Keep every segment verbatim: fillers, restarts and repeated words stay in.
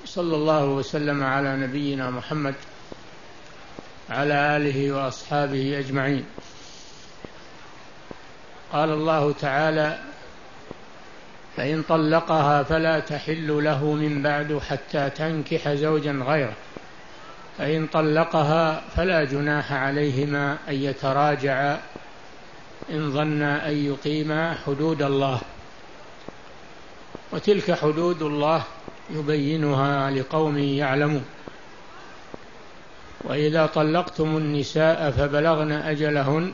صلى الله وسلم على نبينا محمد على آله وأصحابه أجمعين. قال الله تعالى: فإن طلقها فلا تحل له من بعد حتى تنكح زوجا غيره، فإن طلقها فلا جناح عليهما أن يتراجعا إن ظنا أن يقيما حدود الله، وتلك حدود الله يبينها لقوم يعلمون. وإذا طلقتم النساء فبلغن أجلهن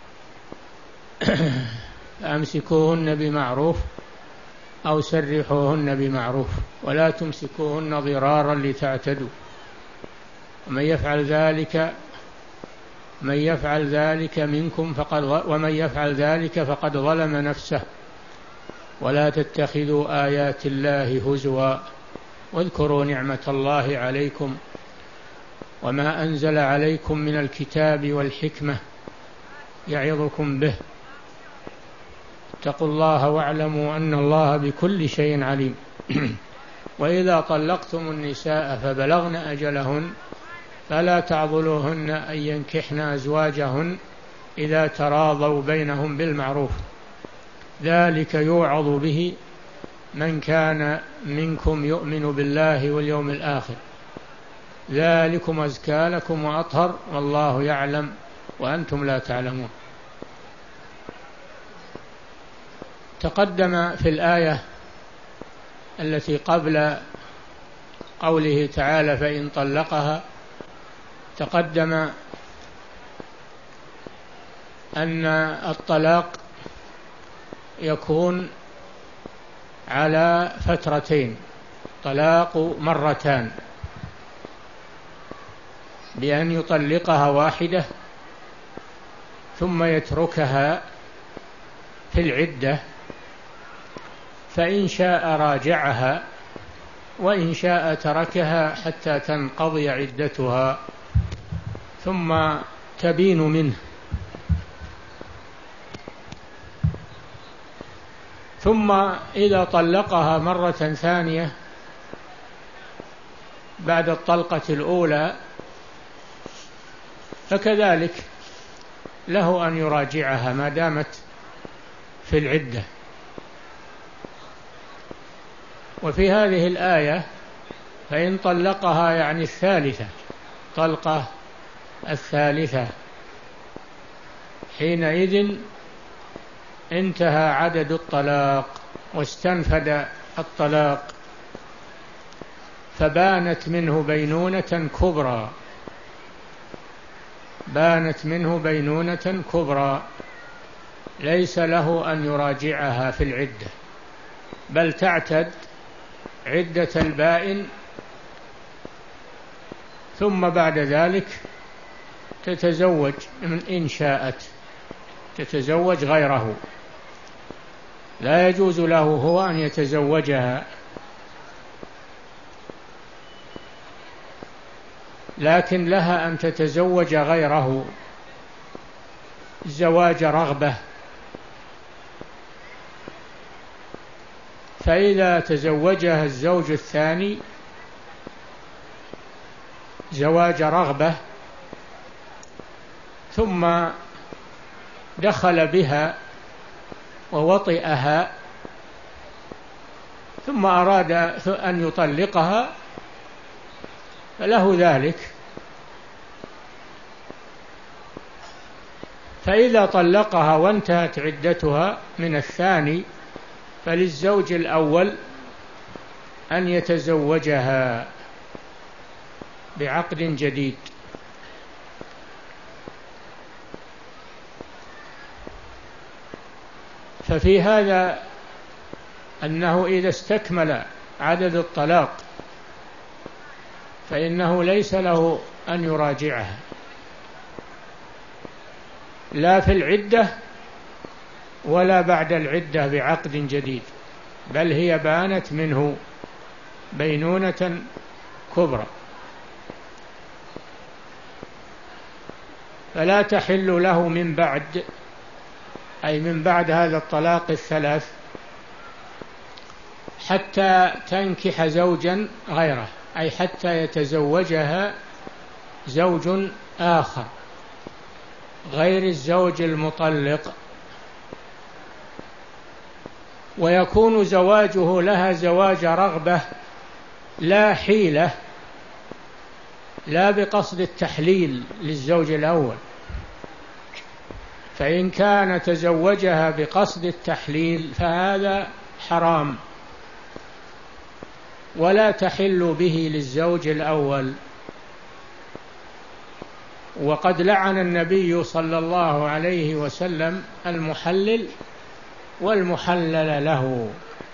فأمسكوهن بمعروف أو سرحوهن بمعروف ولا تمسكوهن ضرارا لتعتدوا، ومن يفعل ذلك من يفعل ذلك منكم فقد ومن يفعل ذلك فقد ظلم نفسه، ولا تتخذوا آيات الله هزوا واذكروا نعمة الله عليكم وما أنزل عليكم من الكتاب والحكمة يعظكم به، اتقوا الله واعلموا أن الله بكل شيء عليم. وإذا طلقتم النساء فبلغن أجلهن فلا تعضلوهن أن ينكحن أزواجهن إذا تراضوا بينهم بالمعروف، ذلك يوعظ به من كان منكم يؤمن بالله واليوم الآخر، ذلكم أزكى لكم وأطهر والله يعلم وأنتم لا تعلمون. تقدم في الآية التي قبل قوله تعالى: فإن طلقها، تقدم أن الطلاق يكون على فترتين، طلاق مرتان، بأن يطلقها واحدة ثم يتركها في العدة، فإن شاء راجعها وإن شاء تركها حتى تنقضي عدتها ثم تبين منه. ثم إذا طلقها مرة ثانية بعد الطلقة الأولى فكذلك له أن يراجعها ما دامت في العدة. وفي هذه الآية فإن طلقها يعني الثالثة، طلقة الثالثة، حينئذ انتهى عدد الطلاق واستنفد الطلاق، فبانت منه بينونة كبرى، بانت منه بينونة كبرى، ليس له أن يراجعها في العدة، بل تعتد عدة البائن، ثم بعد ذلك تتزوج إن شاءت، تتزوج غيره، لا يجوز له هو أن يتزوجها، لكن لها أن تتزوج غيره زواج رغبة. فإذا تزوجها الزوج الثاني زواج رغبة ثم دخل بها ووطئها ثم أراد أن يطلقها فله ذلك. فإذا طلقها وانتهت عدتها من الثاني فللزوج الأول أن يتزوجها بعقد جديد. ففي هذا أنه إذا استكمل عدد الطلاق فإنه ليس له أن يراجعها لا في العدة ولا بعد العدة بعقد جديد، بل هي بانت منه بينونة كبرى، فلا تحل له من بعد، أي من بعد هذا الطلاق الثلاث، حتى تنكح زوجا غيره، أي حتى يتزوجها زوج آخر غير الزوج المطلق، ويكون زواجه لها زواج رغبة لا حيلة، لا بقصد التحليل للزوج الأول، فإن كان تزوجها بقصد التحليل فهذا حرام ولا تحل به للزوج الأول. وقد لعن النبي صلى الله عليه وسلم المحلل والمحلل له.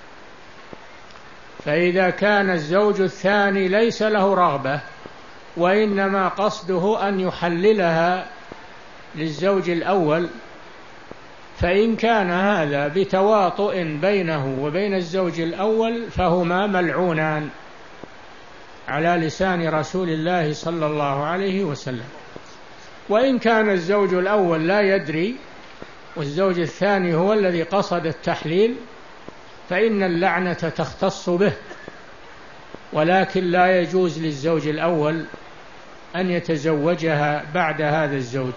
فإذا كان الزوج الثاني ليس له رغبة وإنما قصده أن يحللها للزوج الأول، فإن كان هذا بتواطؤ بينه وبين الزوج الأول فهما ملعونان على لسان رسول الله صلى الله عليه وسلم. وإن كان الزوج الأول لا يدري والزوج الثاني هو الذي قصد التحليل فإن اللعنة تختص به، ولكن لا يجوز للزوج الأول أن يتزوجها بعد هذا الزوج،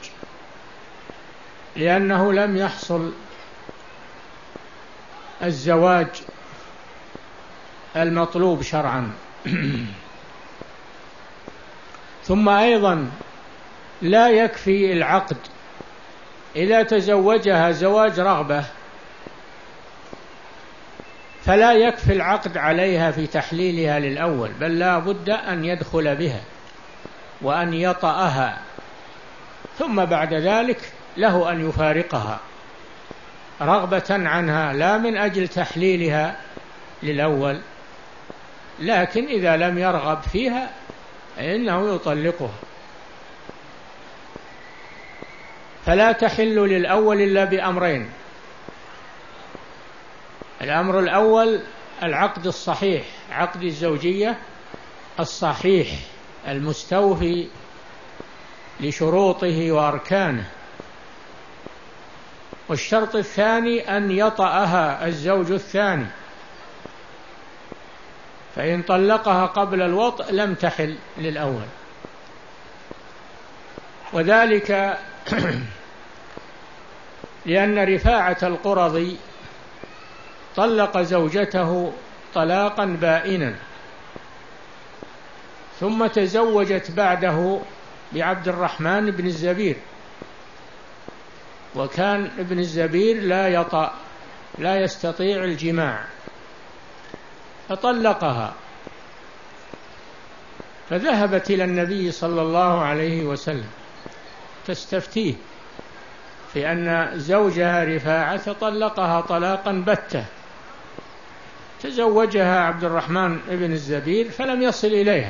لأنه لم يحصل الزواج المطلوب شرعا. ثم أيضا لا يكفي العقد، إذا تزوجها زواج رغبة فلا يكفي العقد عليها في تحليلها للأول، بل لا بد أن يدخل بها وأن يطأها، ثم بعد ذلك له أن يفارقها رغبة عنها لا من أجل تحليلها للأول، لكن إذا لم يرغب فيها فإنه يطلقها. فلا تحل للأول إلا بأمرين: الأمر الأول العقد الصحيح، عقد الزوجية الصحيح المستوفي لشروطه وأركانه. والشرط الثاني أن يطأها الزوج الثاني، فإن طلقها قبل الوطء لم تحل للأول. وذلك لأن رفاعة القرظي طلق زوجته طلاقا بائنا، ثم تزوجت بعده بعبد الرحمن بن الزبير، وكان ابن الزبير لا يطأ لا يستطيع الجماع، فطلقها، فذهبت إلى النبي صلى الله عليه وسلم تستفتيه في أن زوجها رفاعة طلقها طلاقا بتة، تزوجها عبد الرحمن بن الزبير فلم يصل إليها،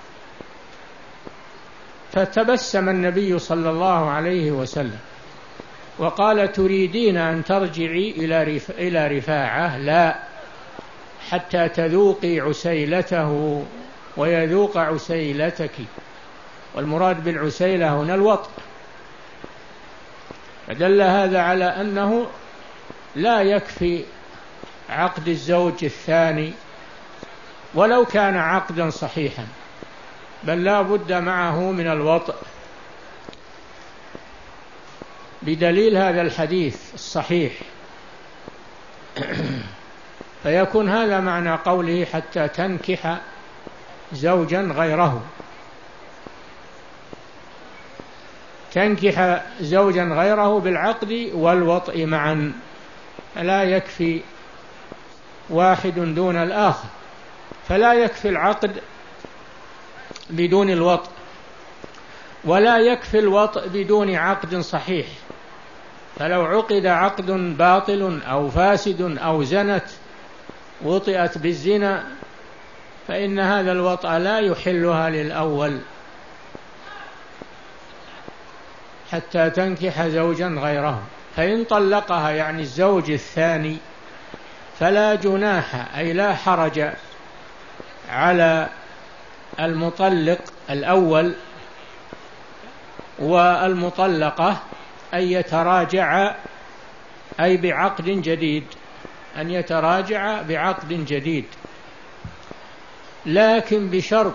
فتبسم النبي صلى الله عليه وسلم وقال: تريدين أن ترجعي إلى رفاعة؟ لا، حتى تذوقي عسيلته ويذوق عسيلتك. والمراد بالعسيلة هنا الوطء. فدل هذا على أنه لا يكفي عقد الزوج الثاني ولو كان عقدا صحيحا، بل لا بد معه من الوطء، بدليل هذا الحديث الصحيح. فيكون هذا معنى قوله: حتى تنكح زوجا غيره. تنكح زوجا غيره بالعقد والوطء معا، لا يكفي واحد دون الآخر، فلا يكفي العقد بدون الوطء، ولا يكفي الوطء بدون عقد صحيح. فلو عقد عقد باطل أو فاسد أو زنت وطئت بالزنا فإن هذا الوطء لا يحلها للأول حتى تنكح زوجا غيره. فإن طلقها يعني الزوج الثاني فلا جناح، أي لا حرج على المطلق الأول والمطلقة أن يتراجع، أي بعقد جديد، أن يتراجع بعقد جديد. لكن بشرط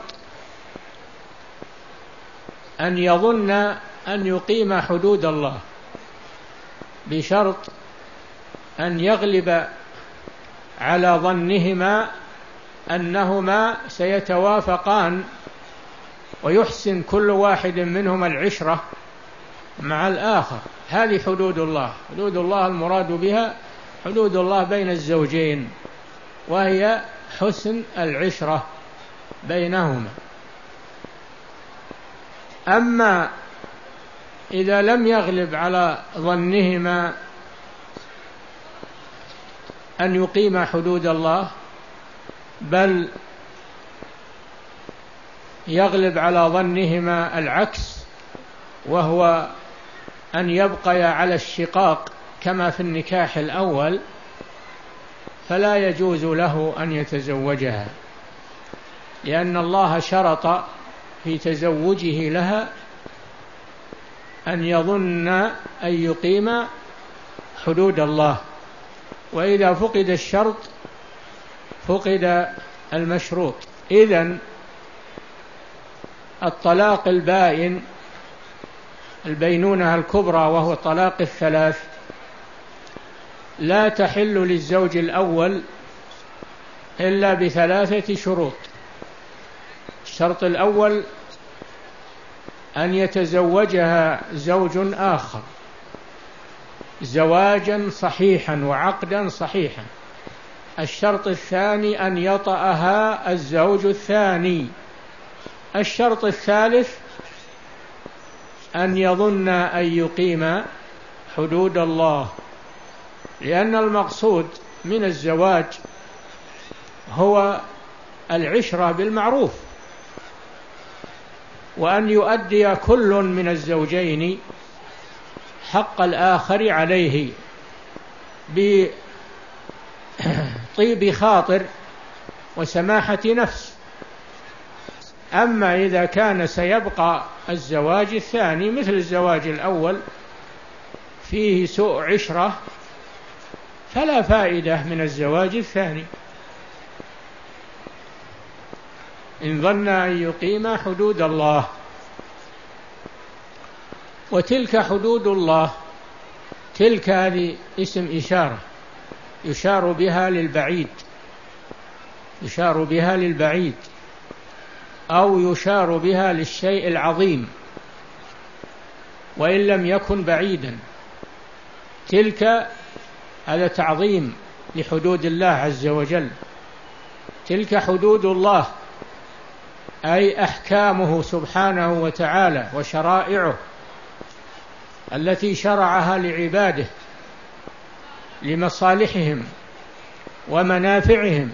أن يظن أن يقيم حدود الله، بشرط أن يغلب على ظنهما أنهما سيتوافقان ويحسن كل واحد منهما العشرة مع الآخر. هذه حدود الله. حدود الله المراد بها حدود الله بين الزوجين، وهي حسن العشرة بينهما. أما إذا لم يغلب على ظنهما أن يقيم حدود الله، بل يغلب على ظنهما العكس، وهو أن يبقي على الشقاق كما في النكاح الأول، فلا يجوز له أن يتزوجها، لأن الله شرط في تزوجه لها أن يظن أن يقيم حدود الله، وإذا فقد الشرط فقد المشروط. إذن الطلاق البائن، البينونة الكبرى وهو طلاق الثلاث، لا تحل للزوج الأول إلا بثلاثة شروط. الشرط الأول أن يتزوجها زوج آخر زواجا صحيحا وعقدا صحيحا. الشرط الثاني أن يطأها الزوج الثاني. الشرط الثالث أن يظن أن يقيم حدود الله، لأن المقصود من الزواج هو العشرة بالمعروف، وأن يؤدي كل من الزوجين حق الآخر عليه بطيب خاطر وسماحة نفس. أما إذا كان سيبقى الزواج الثاني مثل الزواج الأول فيه سوء عشرة، فلا فائدة من الزواج الثاني إن ظن أن يقيم حدود الله. وتلك حدود الله، تلك هذه اسم إشارة يشار بها للبعيد، يشار بها للبعيد أو يشار بها للشيء العظيم وإن لم يكن بعيدا. تلك هذا تعظيم لحدود الله عز وجل. تلك حدود الله أي أحكامه سبحانه وتعالى وشرائعه التي شرعها لعباده لمصالحهم ومنافعهم،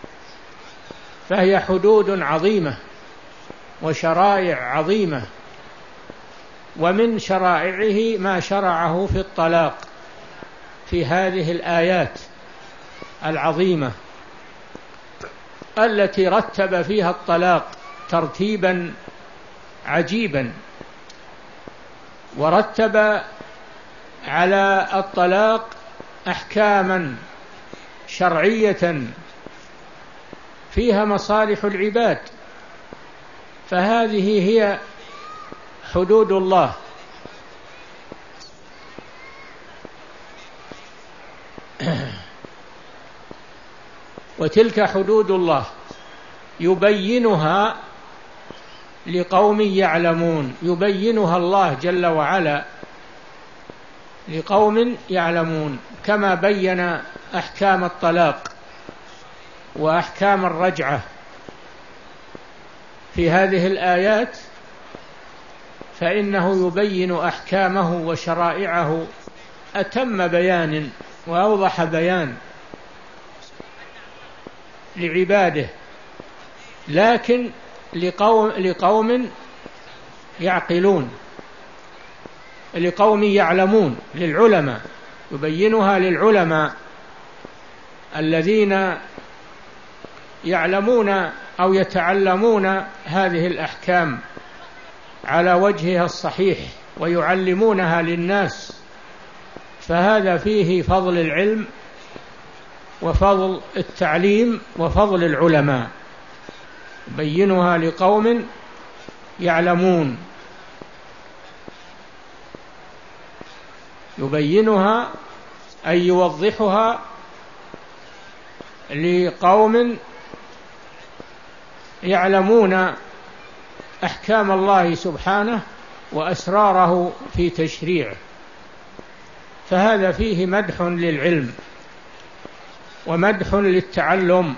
فهي حدود عظيمة وشرائع عظيمة. ومن شرائعه ما شرعه في الطلاق في هذه الآيات العظيمة التي رتب فيها الطلاق ترتيبا عجيبا، ورتب على الطلاق أحكاما شرعية فيها مصالح العباد. فهذه هي حدود الله. وتلك حدود الله يبينها لقوم يعلمون، يبينها الله جل وعلا لقوم يعلمون، كما بين أحكام الطلاق وأحكام الرجعة في هذه الآيات، فإنه يبين أحكامه وشرائعه أتم بيان وأوضح بيان لعباده، لكن لقوم, لقوم يعقلون، لقوم يعلمون، للعلماء، يبينها للعلماء الذين يعلمون أو يتعلمون هذه الأحكام على وجهها الصحيح ويعلمونها للناس. فهذا فيه فضل العلم وفضل التعليم وفضل العلماء. يبينها لقوم يعلمون، يبينها أي يوضحها لقوم يعلمون أحكام الله سبحانه وأسراره في تشريعه، فهذا فيه مدح للعلم ومدح للتعلم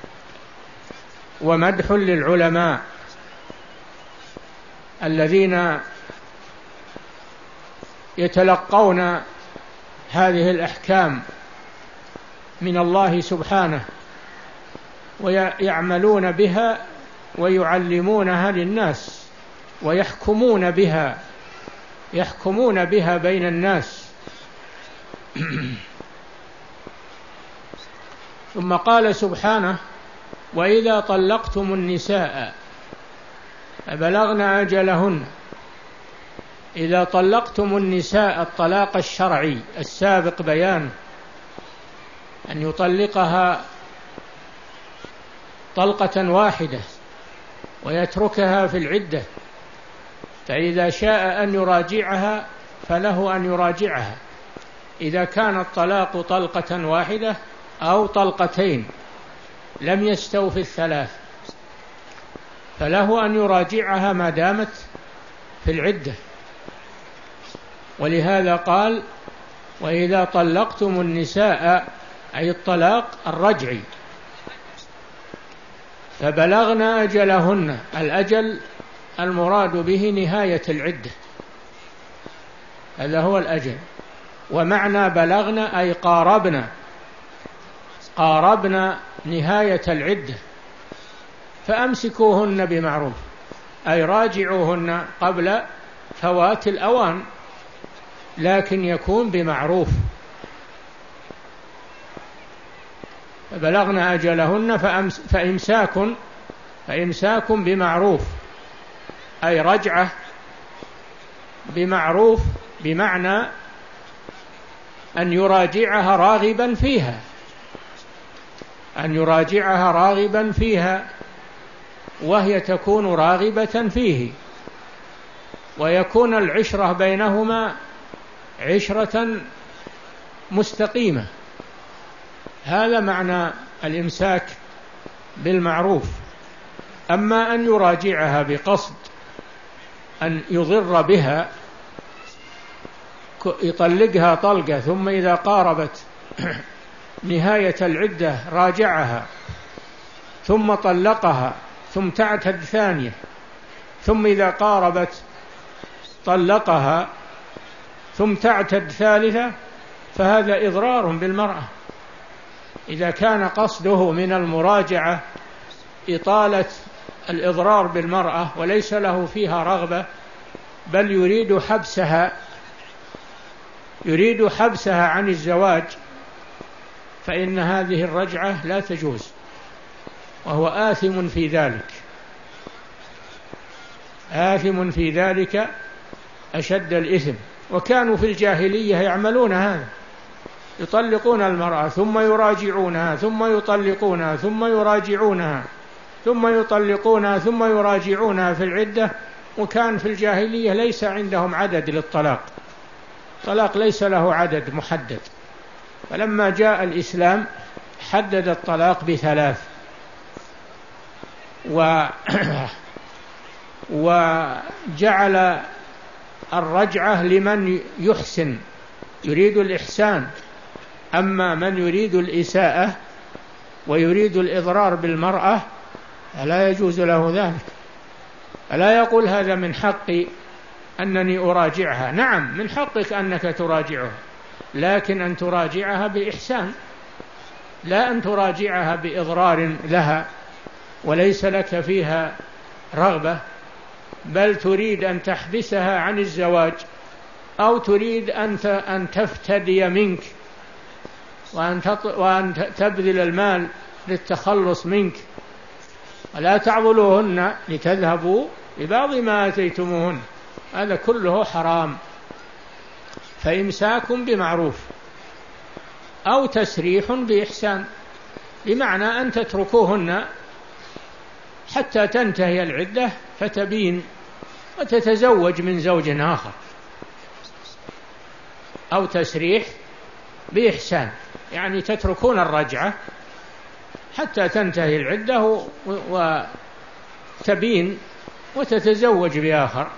ومدح للعلماء الذين يتلقون هذه الأحكام من الله سبحانه ويعملون بها ويعلمونها للناس ويحكمون بها، يحكمون بها بين الناس. ثم قال سبحانه: وإذا طلقتم النساء فبلغن أجلهن. إذا طلقتم النساء الطلاق الشرعي السابق بيان أن يطلقها طلقة واحدة ويتركها في العدة، فإذا شاء أن يراجعها فله أن يراجعها، إذا كان الطلاق طلقة واحدة أو طلقتين لم يستوفي الثلاث فله أن يراجعها ما دامت في العدة. ولهذا قال: وإذا طلقتم النساء، أي الطلاق الرجعي، فبلغن أجلهن، الأجل المراد به نهاية العدة، هذا هو الأجل. ومعنى بلغن أي قاربنا، قاربنا نهاية العدة، فأمسكوهن بمعروف، أي راجعوهن قبل فوات الأوان، لكن يكون بمعروف. فبلغن أجلهن فإمساك فإمساك بمعروف، أي رجعة بمعروف، بمعنى أن يراجعها راغبا فيها، أن يراجعها راغبا فيها وهي تكون راغبة فيه، ويكون العشرة بينهما عشرة مستقيمة. هذا معنى الإمساك بالمعروف. أما أن يراجعها بقصد أن يضر بها، يطلقها طلقة ثم إذا قاربت نهاية العدة راجعها ثم طلقها ثم تعتد ثانية ثم إذا قاربت طلقها ثم تعتد ثالثة، فهذا إضرار بالمرأة. إذا كان قصده من المراجعة إطالة الإضرار بالمرأة وليس له فيها رغبة، بل يريد حبسها يريد حبسها عن الزواج، فإن هذه الرجعة لا تجوز، وهو آثم في ذلك، آثم في ذلك أشد الإثم. وكانوا في الجاهلية يعملون هذا، يطلقون المرأة ثم يراجعونها ثم يطلقونها ثم يراجعونها ثم يطلقونها ثم يراجعونها في العدة. وكان في الجاهلية ليس عندهم عدد للطلاق، الطلاق ليس له عدد محدد. فلما جاء الإسلام حدد الطلاق بثلاث، و وجعل الرجعة لمن يحسن يريد الإحسان. أما من يريد الإساءة ويريد الإضرار بالمرأة فلا يجوز له ذلك، فلا يقول هذا من حقي أنني أراجعها. نعم، من حقك أنك تراجعها، لكن أن تراجعها بإحسان، لا أن تراجعها بإضرار لها وليس لك فيها رغبة، بل تريد أن تحبسها عن الزواج، أو تريد أن تفتدي منك وأن تبذل المال للتخلص منك. ولا تعضلوهن لتذهبوا ببعض ما آتيتموهن، هذا كله حرام. فإمساك بمعروف أو تسريح بإحسان، بمعنى أن تتركوهن حتى تنتهي العدة فتبين وتتزوج من زوج آخر، أو تسريح بإحسان، يعني تتركون الرجعة حتى تنتهي العدة وتبين وتتزوج بآخر،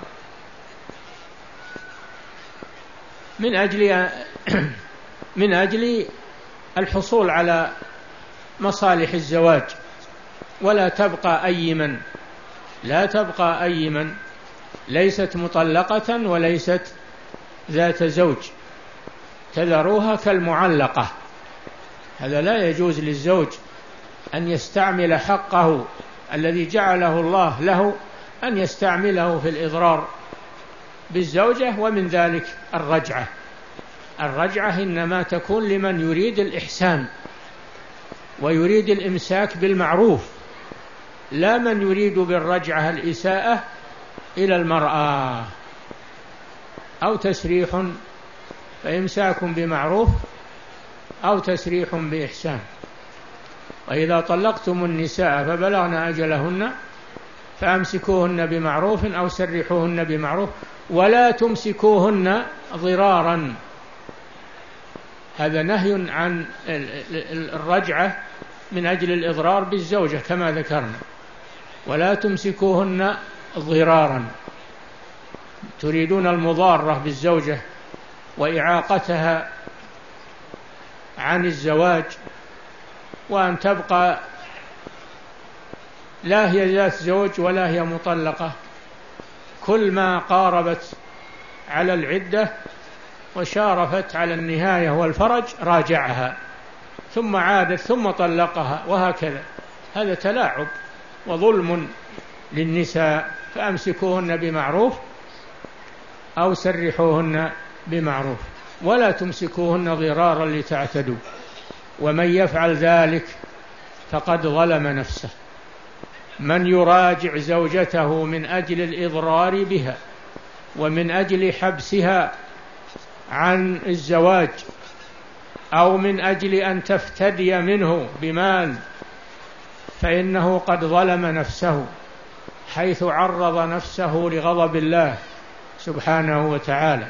من أجل من أجل الحصول على مصالح الزواج، ولا تبقى أيما لا تبقى أيما ليست مطلقة وليست ذات زوج، تذروها كالمعلقة. هذا لا يجوز للزوج أن يستعمل حقه الذي جعله الله له، أن يستعمله في الإضرار بالزوجة، ومن ذلك الرجعة. الرجعة إنما تكون لمن يريد الإحسان ويريد الإمساك بالمعروف، لا من يريد بالرجعة الإساءة إلى المرأة. أو تسريح فإمساك بمعروف أو تسريح بإحسان. وإذا طلقتم النساء فبلغن أجلهن فأمسكوهن بمعروف أو سرحوهن بمعروف ولا تمسكوهن ضرارا. هذا نهي عن الرجعة من أجل الإضرار بالزوجة كما ذكرنا. ولا تمسكوهن ضرارا، تريدون المضارة بالزوجة وإعاقتها عن الزواج، وأن تبقى لا هي ذات زوج ولا هي مطلقة، كل ما قاربت على العدة وشارفت على النهاية والفرج راجعها ثم عادت ثم طلقها، وهكذا. هذا تلاعب وظلم للنساء. فأمسكوهن بمعروف أو سرحوهن بمعروف ولا تمسكوهن ضرارا لتعتدوا، ومن يفعل ذلك فقد ظلم نفسه. من يراجع زوجته من أجل الإضرار بها ومن أجل حبسها عن الزواج أو من أجل أن تفتدي منه بمال، فإنه قد ظلم نفسه، حيث عرض نفسه لغضب الله سبحانه وتعالى.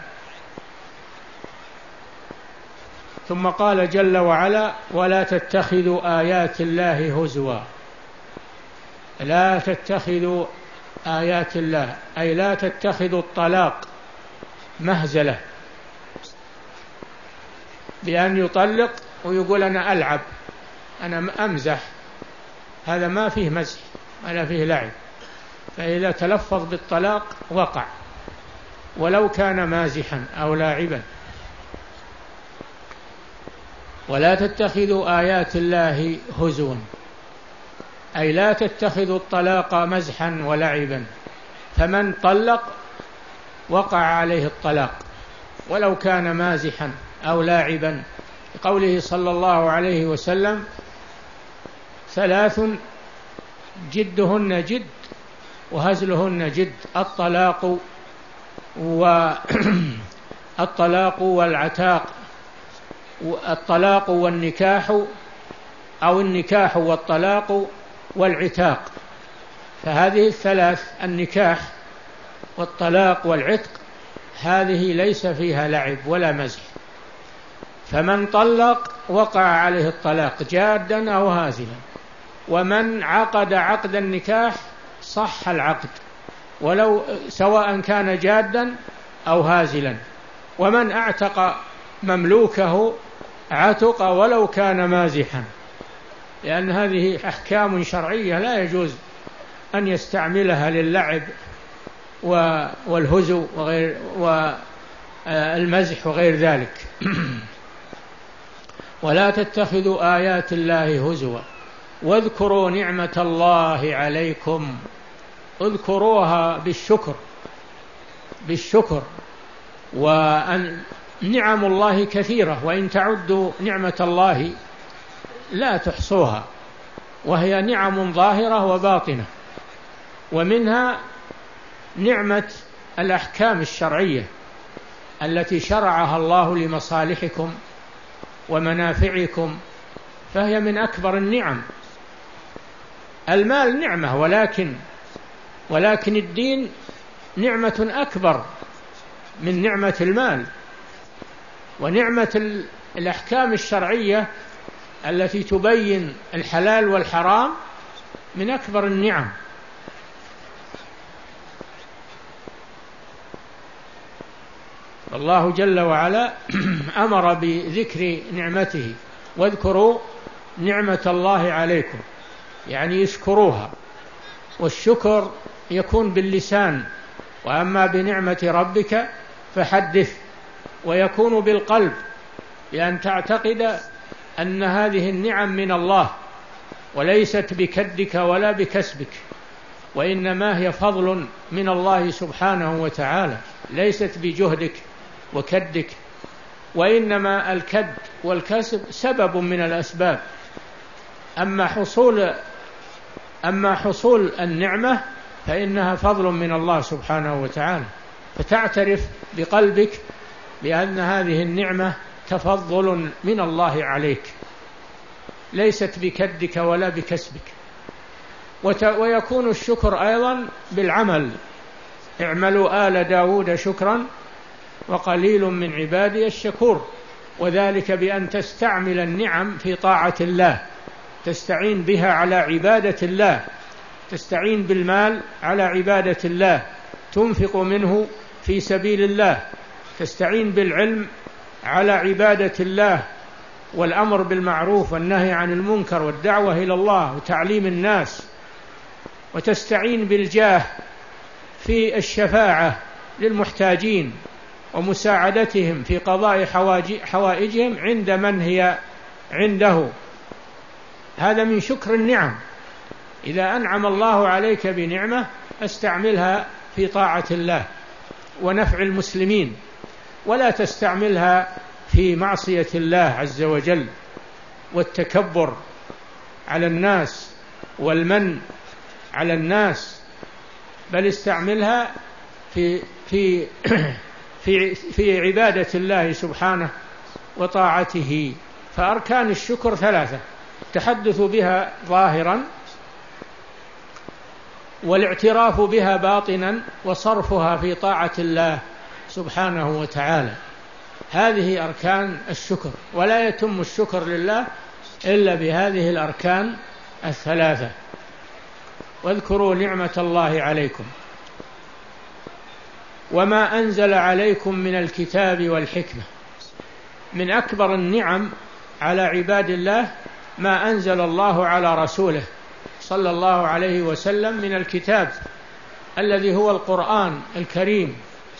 ثم قال جل وعلا: ولا تتخذوا آيات الله هزوا. لا تتخذوا آيات الله، أي لا تتخذوا الطلاق مهزلة، بأن يطلق ويقول أنا ألعب، أنا أمزح. هذا ما فيه مزح ولا فيه لعب. فإذا تلفظ بالطلاق وقع ولو كان مازحا أو لاعبا. ولا تتخذوا آيات الله هزوا، أي لا تتخذوا الطلاق مزحا ولعبا. فمن طلق وقع عليه الطلاق ولو كان مازحا أو لاعبا، قوله صلى الله عليه وسلم: ثلاث جدهن جد وهزلهن جد، الطلاق والطلاق والعتاق، الطلاق والنكاح، أو النكاح والطلاق والعتاق. فهذه الثلاث، النكاح والطلاق والعتق، هذه ليس فيها لعب ولا مزح. فمن طلق وقع عليه الطلاق جادا أو هازلا، ومن عقد عقد النكاح صح العقد ولو سواء كان جادا أو هازلا، ومن اعتق مملوكه عتق ولو كان مازحا، لأن هذه أحكام شرعية لا يجوز أن يستعملها للعب والهزو وغير والمزح وغير ذلك. ولا تتخذوا آيات الله هزوا واذكروا نعمة الله عليكم. اذكروها بالشكر بالشكر وأن نعم الله كثيرة، وإن تعدوا نعمة الله لا تحصوها، وهي نعم ظاهرة وباطنة. ومنها نعمة الأحكام الشرعية التي شرعها الله لمصالحكم ومنافعكم، فهي من أكبر النعم المال نعمة، ولكن ولكن الدين نعمة أكبر من نعمة المال، ونعمة الأحكام الشرعية التي تبين الحلال والحرام من أكبر النعم. الله جل وعلا أمر بذكر نعمته: واذكروا نعمة الله عليكم، يعني يشكروها. والشكر يكون باللسان، وأما بنعمة ربك فحدث. ويكون بالقلب، بأن تعتقد أن هذه النعم من الله، وليست بكدك ولا بكسبك، وإنما هي فضل من الله سبحانه وتعالى، ليست بجهدك وكدك، وإنما الكد والكسب سبب من الأسباب. أما حصول أما حصول النعمة فإنها فضل من الله سبحانه وتعالى، فتعترف بقلبك بأن هذه النعمة تفضل من الله عليك، ليست بكدك ولا بكسبك. ويكون الشكر أيضا بالعمل: اعملوا آل داود شكرا وقليل من عبادي الشكور. وذلك بأن تستعمل النعم في طاعة الله، تستعين بها على عبادة الله، تستعين بالمال على عبادة الله، تنفق منه في سبيل الله، تستعين بالعلم على عبادة الله والأمر بالمعروف والنهي عن المنكر والدعوة إلى الله وتعليم الناس، وتستعين بالجاه في الشفاعة للمحتاجين ومساعدتهم في قضاء حوائجهم عند من هي عنده. هذا من شكر النعم. إذا أنعم الله عليك بنعمة استعملها في طاعة الله ونفع المسلمين، ولا تستعملها في معصية الله عز وجل والتكبر على الناس والمن على الناس، بل استعملها في في في في عبادة الله سبحانه وطاعته. فأركان الشكر ثلاثة: التحدث بها ظاهرا، والاعتراف بها باطنا، وصرفها في طاعة الله سبحانه وتعالى. هذه أركان الشكر، ولا يتم الشكر لله إلا بهذه الأركان الثلاثة. واذكروا نعمة الله عليكم وما أنزل عليكم من الكتاب والحكمة. من أكبر النعم على عباد الله ما أنزل الله على رسوله صلى الله عليه وسلم من الكتاب الذي هو القرآن الكريم،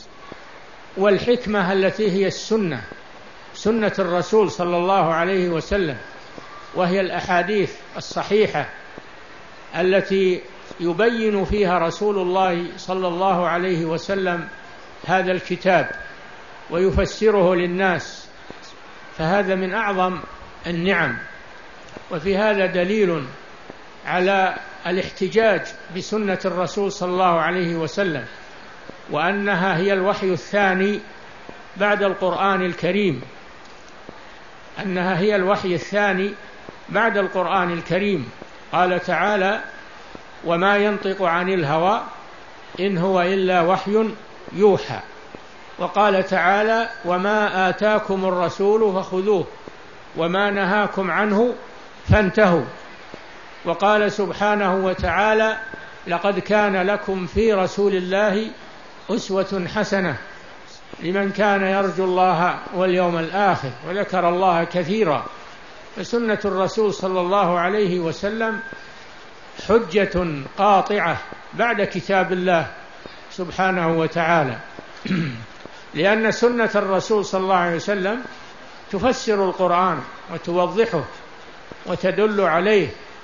والحكمة التي هي السنة، سنة الرسول صلى الله عليه وسلم، وهي الأحاديث الصحيحة التي يبين فيها رسول الله صلى الله عليه وسلم هذا الكتاب ويفسره للناس. فهذا من أعظم النعم. وفي هذا دليل على الاحتجاج بسنة الرسول صلى الله عليه وسلم، وأنها هي الوحي الثاني بعد القرآن الكريم، أنها هي الوحي الثاني بعد القرآن الكريم. قال تعالى: وما ينطق عن الهوى إن هو إلا وحي يوحى. وقال تعالى: وما آتاكم الرسول فخذوه وما نهاكم عنه فانتهوا. وقال سبحانه وتعالى: لقد كان لكم في رسول الله أسوة حسنة لمن كان يرجو الله واليوم الآخر وذكر الله كثيرا. فسنة الرسول صلى الله عليه وسلم حجة قاطعة بعد كتاب الله سبحانه وتعالى، لأن سنة الرسول صلى الله عليه وسلم تفسر القرآن وتوضحه وتدل عليه،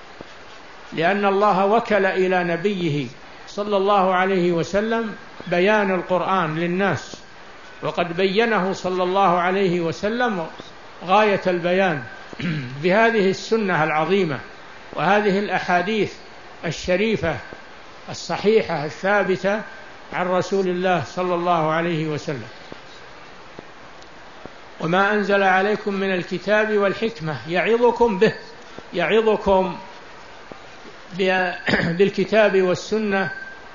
لأن الله وكل إلى نبيه صلى الله عليه وسلم بيان القرآن للناس، وقد بينه صلى الله عليه وسلم غاية البيان بهذه السنة العظيمة وهذه الأحاديث الشريفة الصحيحة الثابتة عن رسول الله صلى الله عليه وسلم. وما أنزل عليكم من الكتاب والحكمة يعظكم به، يعظكم بالكتاب والسنة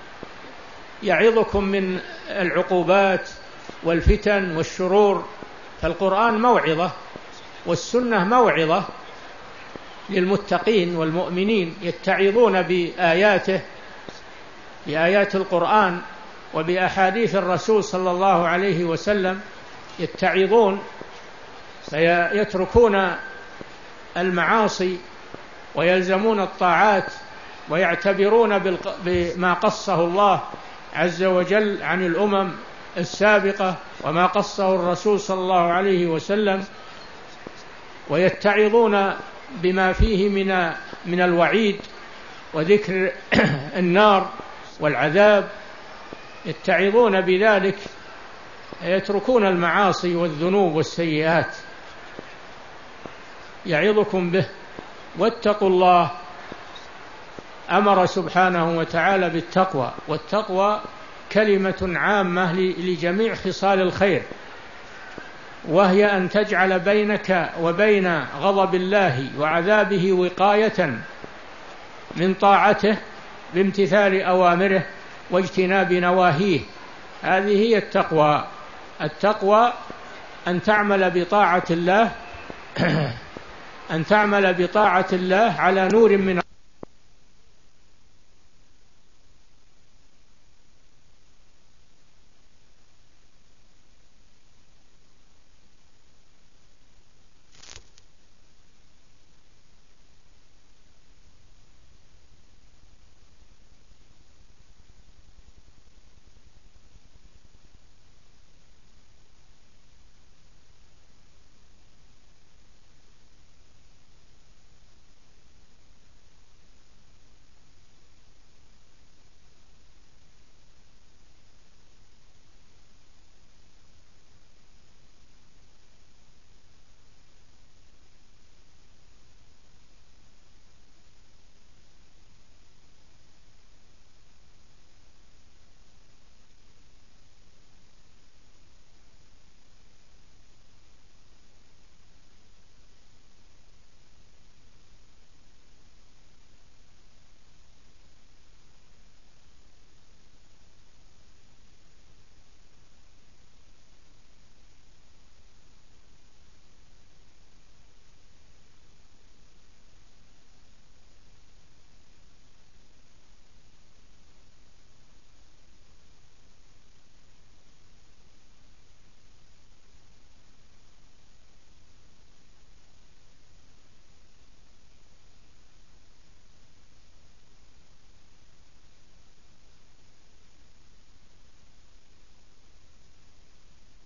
يعظكم من العقوبات والفتن والشرور. فالقرآن موعظة والسنة موعظة للمتقين والمؤمنين، يتعظون بآياته، بآيات القرآن وبأحاديث الرسول صلى الله عليه وسلم، يتعظون فيتركون المعاصي ويلزمون الطاعات ويعتبرون بما قصه الله عز وجل عن الأمم السابقة وما قصه الرسول صلى الله عليه وسلم، ويتعظون بما فيه من من الوعيد وذكر النار والعذاب، يتعظون بذلك، يتركون المعاصي والذنوب والسيئات، يعظكم به. واتقوا الله، أمر سبحانه وتعالى بالتقوى، والتقوى كلمة عامة لجميع خصال الخير، وهي أن تجعل بينك وبين غضب الله وعذابه وقاية من طاعته بامتثال أوامره واجتناب نواهيه. هذه هي التقوى. التقوى أن تعمل بطاعة الله أن تعمل بطاعة الله على نور من